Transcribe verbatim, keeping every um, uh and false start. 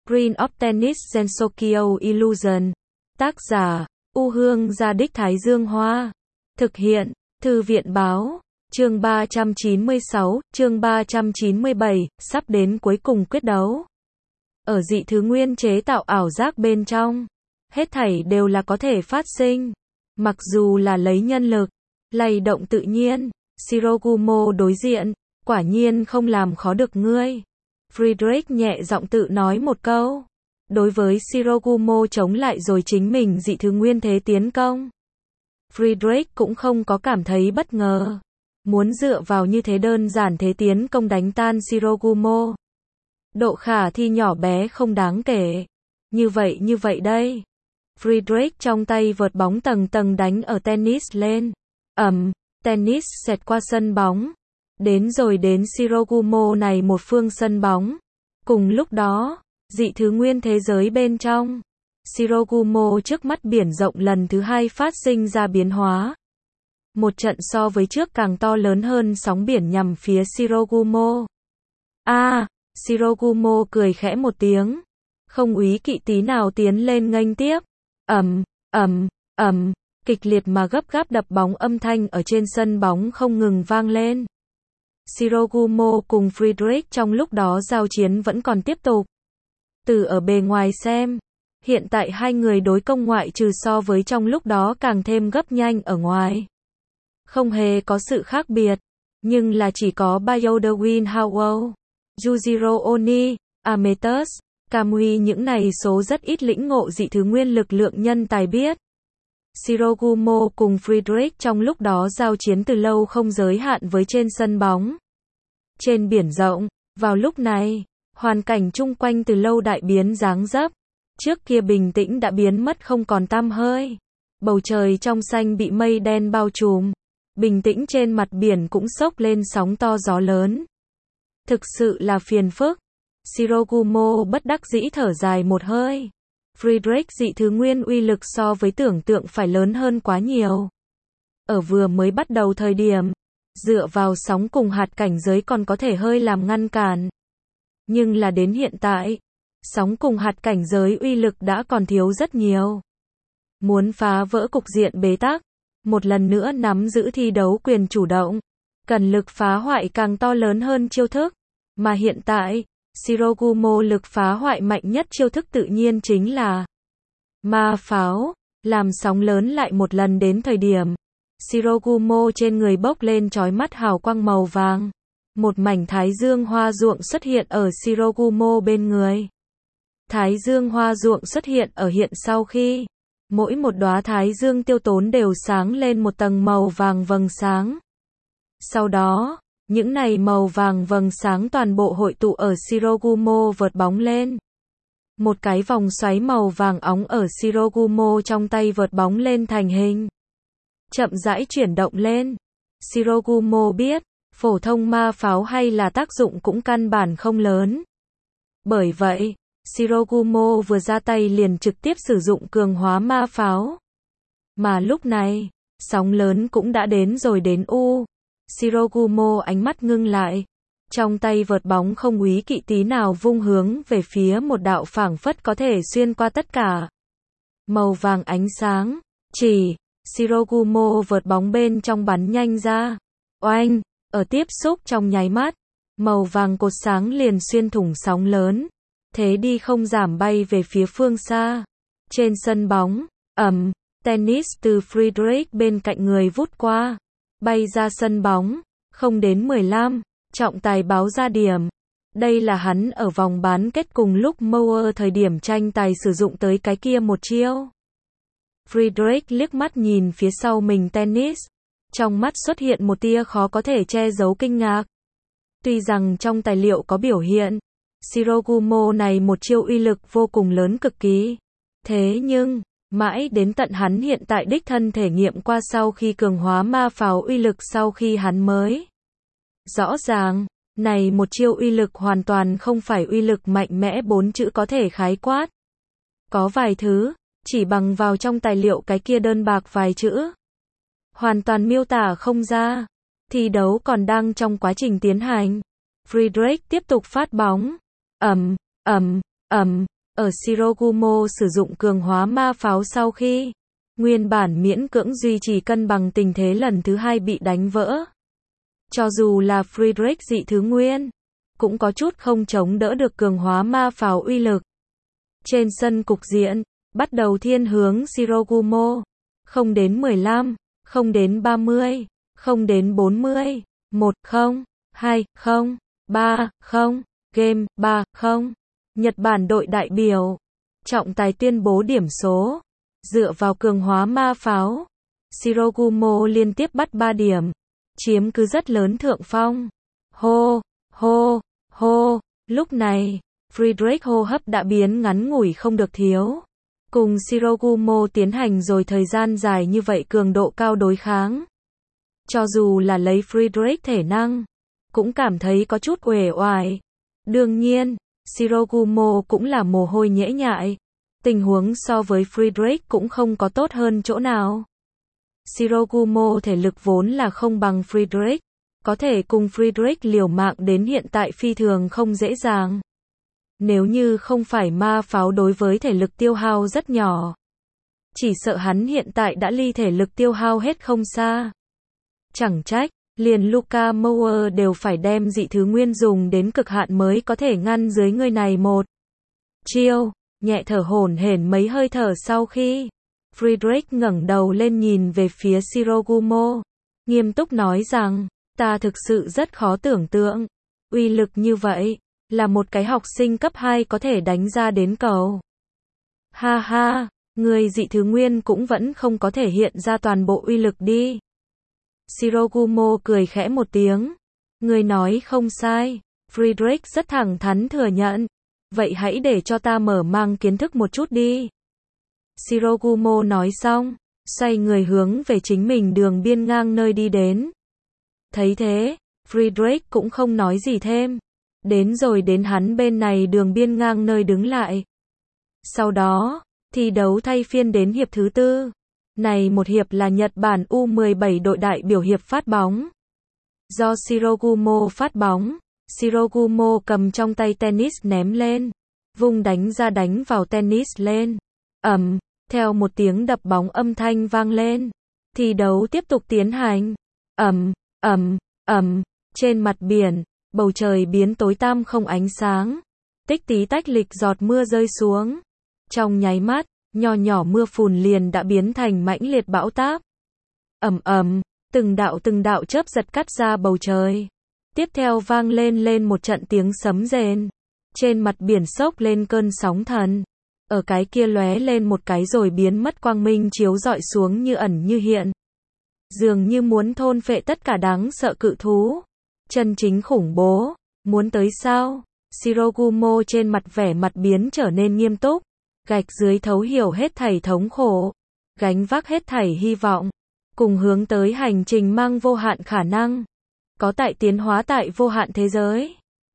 Green of Tennis Gensokyo Illusion. Tác giả, U Hương Gia Đích Thái Dương Hoa. Thực hiện, Thư viện Báo. Chương ba trăm chín mươi sáu, chương ba trăm chín mươi bảy, sắp đến cuối cùng quyết đấu. Ở dị thứ nguyên chế tạo ảo giác bên trong, hết thảy đều là có thể phát sinh. Mặc dù là lấy nhân lực, lay động tự nhiên, Shirogumo đối diện, quả nhiên không làm khó được ngươi. Friedrich nhẹ giọng tự nói một câu. Đối với Shirogumo chống lại rồi chính mình dị thứ nguyên thế tiến công. Friedrich cũng không có cảm thấy bất ngờ. Muốn dựa vào như thế đơn giản thế tiến công đánh tan Shirogumo. Độ khả thi nhỏ bé không đáng kể. Như vậy như vậy đây. Friedrich trong tay vợt bóng tầng tầng đánh ở tennis lên. Ầm, tennis xẹt qua sân bóng. Đến rồi đến Shirogumo này một phương sân bóng. Cùng lúc đó, dị thứ nguyên thế giới bên trong. Shirogumo trước mắt biển rộng lần thứ hai phát sinh ra biến hóa. Một trận so với trước càng to lớn hơn sóng biển nhằm phía Shirogumo. A, à, Shirogumo cười khẽ một tiếng. Không úy kỵ tí nào tiến lên nghênh tiếp. Ầm, ầm, ầm, kịch liệt mà gấp gáp đập bóng âm thanh ở trên sân bóng không ngừng vang lên. Shirogumo cùng Friedrich trong lúc đó giao chiến vẫn còn tiếp tục. Từ ở bề ngoài xem, hiện tại hai người đối công ngoại trừ so với trong lúc đó càng thêm gấp nhanh ở ngoài. Không hề có sự khác biệt, nhưng là chỉ có Bioderwin Howell, Yujiro Oni, Ametus, Kamui những này số rất ít lĩnh ngộ dị thứ nguyên lực lượng nhân tài biết. Shirogumo cùng Friedrich trong lúc đó giao chiến từ lâu không giới hạn với trên sân bóng. Trên biển rộng, vào lúc này, hoàn cảnh chung quanh từ lâu đại biến dáng dấp. Trước kia bình tĩnh đã biến mất không còn tăm hơi. Bầu trời trong xanh bị mây đen bao trùm. Bình tĩnh trên mặt biển cũng sốc lên sóng to gió lớn. Thực sự là phiền phức. Shirogumo bất đắc dĩ thở dài một hơi. Friedrich dị thứ nguyên uy lực so với tưởng tượng phải lớn hơn quá nhiều. Ở vừa mới bắt đầu thời điểm, dựa vào sóng cùng hạt cảnh giới còn có thể hơi làm ngăn cản. Nhưng là đến hiện tại, sóng cùng hạt cảnh giới uy lực đã còn thiếu rất nhiều. Muốn phá vỡ cục diện bế tắc, một lần nữa nắm giữ thi đấu quyền chủ động, cần lực phá hoại càng to lớn hơn chiêu thức. Mà hiện tại, Shirogumo lực phá hoại mạnh nhất chiêu thức tự nhiên chính là ma pháo, làm sóng lớn lại một lần đến thời điểm. Shirogumo trên người bốc lên chói mắt hào quang màu vàng. Một mảnh thái dương hoa ruộng xuất hiện ở Shirogumo bên người. Thái dương hoa ruộng xuất hiện ở hiện sau khi. Mỗi một đóa thái dương tiêu tốn đều sáng lên một tầng màu vàng vầng sáng. Sau đó, những này màu vàng vầng sáng toàn bộ hội tụ ở Shirogumo vợt bóng lên. Một cái vòng xoáy màu vàng óng ở Shirogumo trong tay vợt bóng lên thành hình. Chậm rãi chuyển động lên. Shirogumo biết, phổ thông ma pháo hay là tác dụng cũng căn bản không lớn. Bởi vậy, Shirogumo vừa ra tay liền trực tiếp sử dụng cường hóa ma pháo. Mà lúc này, sóng lớn cũng đã đến rồi đến U. Shirogumo ánh mắt ngưng lại. Trong tay vợt bóng không úy kỵ tí nào vung hướng về phía một đạo phảng phất có thể xuyên qua tất cả. Màu vàng ánh sáng, chỉ, Shirogumo vợt bóng bên trong bắn nhanh ra. Oanh, ở tiếp xúc trong nháy mắt, màu vàng cột sáng liền xuyên thủng sóng lớn. Thế đi không giảm bay về phía phương xa. Trên sân bóng, ầm, tennis từ Friedrich bên cạnh người vút qua. Bay ra sân bóng, không đến mười lăm, trọng tài báo ra điểm. Đây là hắn ở vòng bán kết cùng lúc Mauer thời điểm tranh tài sử dụng tới cái kia một chiêu. Friedrich liếc mắt nhìn phía sau mình tennis. Trong mắt xuất hiện một tia khó có thể che giấu kinh ngạc. Tuy rằng trong tài liệu có biểu hiện, Shirogumo này một chiêu uy lực vô cùng lớn cực kỳ. Thế nhưng, mãi đến tận hắn hiện tại đích thân thể nghiệm qua sau khi cường hóa ma pháo uy lực sau khi hắn mới. Rõ ràng, này một chiêu uy lực hoàn toàn không phải uy lực mạnh mẽ bốn chữ có thể khái quát. Có vài thứ, chỉ bằng vào trong tài liệu cái kia đơn bạc vài chữ. Hoàn toàn miêu tả không ra. Thi đấu còn đang trong quá trình tiến hành. Friedrich tiếp tục phát bóng. Ầm, ầm, ầm, Ở Shirogumo sử dụng cường hóa ma pháo sau khi nguyên bản miễn cưỡng duy trì cân bằng tình thế lần thứ hai bị đánh vỡ. Cho dù là Friedrich dị thứ nguyên, cũng có chút không chống đỡ được cường hóa ma pháo uy lực. Trên sân cục diện, bắt đầu thiên hướng Shirogumo. Không đến mười lăm, không đến ba mươi, không đến bốn mươi, một không, hai không, ba không, game ba không. Nhật Bản đội đại biểu, trọng tài tuyên bố điểm số. Dựa vào cường hóa ma pháo, Shirogumo liên tiếp bắt ba điểm, chiếm cứ rất lớn thượng phong. Hô, hô, hô, lúc này, Friedrich hô hấp đã biến ngắn ngủi không được thiếu. Cùng Shirogumo tiến hành rồi thời gian dài như vậy cường độ cao đối kháng. Cho dù là lấy Friedrich thể năng, cũng cảm thấy có chút uể oải. Đương nhiên, Shirogumo cũng là mồ hôi nhễ nhại. Tình huống so với Friedrich cũng không có tốt hơn chỗ nào. Shirogumo thể lực vốn là không bằng Friedrich, có thể cùng Friedrich liều mạng đến hiện tại phi thường không dễ dàng. Nếu như không phải ma pháo đối với thể lực tiêu hao rất nhỏ, chỉ sợ hắn hiện tại đã ly thể lực tiêu hao hết không xa. Chẳng trách, liền Luka Mauer đều phải đem dị thứ nguyên dùng đến cực hạn mới có thể ngăn dưới người này một chiêu. Nhẹ thở hổn hển mấy hơi thở sau khi Friedrich ngẩng đầu lên nhìn về phía Shirogumo, nghiêm túc nói rằng, ta thực sự rất khó tưởng tượng, uy lực như vậy, là một cái học sinh cấp hai có thể đánh ra đến cầu. Ha ha, người dị thứ nguyên cũng vẫn không có thể hiện ra toàn bộ uy lực đi. Shirogumo cười khẽ một tiếng, người nói không sai, Friedrich rất thẳng thắn thừa nhận. Vậy hãy để cho ta mở mang kiến thức một chút đi. Shirogumo nói xong, xoay người hướng về chính mình đường biên ngang nơi đi đến. Thấy thế, Friedrich cũng không nói gì thêm. Đến rồi đến hắn bên này đường biên ngang nơi đứng lại. Sau đó, thi đấu thay phiên đến hiệp thứ tư. Này một hiệp là Nhật Bản U mười bảy đội đại biểu hiệp phát bóng. Do Shirogumo phát bóng. Shirogumo cầm trong tay tennis ném lên, vung đánh ra đánh vào tennis lên. Ầm, theo một tiếng đập bóng âm thanh vang lên, thi đấu tiếp tục tiến hành. Ầm, ầm, ầm, trên mặt biển, bầu trời biến tối tăm không ánh sáng. Tích tí tách lịch giọt mưa rơi xuống. Trong nháy mắt, nho nhỏ mưa phùn liền đã biến thành mãnh liệt bão táp. Ầm ầm, từng đạo từng đạo chớp giật cắt ra bầu trời. Tiếp theo vang lên lên một trận tiếng sấm rền. Trên mặt biển sốc lên cơn sóng thần. Ở cái kia lóe lên một cái rồi biến mất quang minh chiếu rọi xuống như ẩn như hiện. Dường như muốn thôn phệ tất cả đáng sợ cự thú. Chân chính khủng bố. Muốn tới sao? Shirogumo trên mặt vẻ mặt biến trở nên nghiêm túc. Gạch dưới thấu hiểu hết thảy thống khổ. Gánh vác hết thảy hy vọng. Cùng hướng tới hành trình mang vô hạn khả năng. Có tại tiến hóa tại vô hạn thế giới.